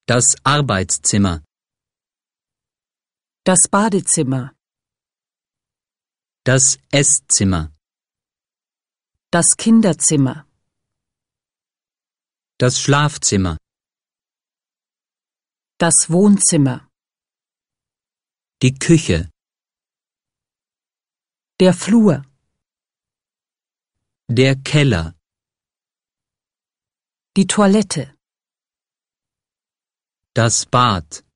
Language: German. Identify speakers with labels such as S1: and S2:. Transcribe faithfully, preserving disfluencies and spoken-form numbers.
S1: Das Arbeitszimmer.
S2: Das Badezimmer.
S1: Das Esszimmer.
S2: Das Kinderzimmer.
S1: Das Schlafzimmer.
S2: Das Wohnzimmer.
S1: Die Küche.
S2: Der Flur.
S1: Der Keller.
S2: Die Toilette.
S1: Das Bad.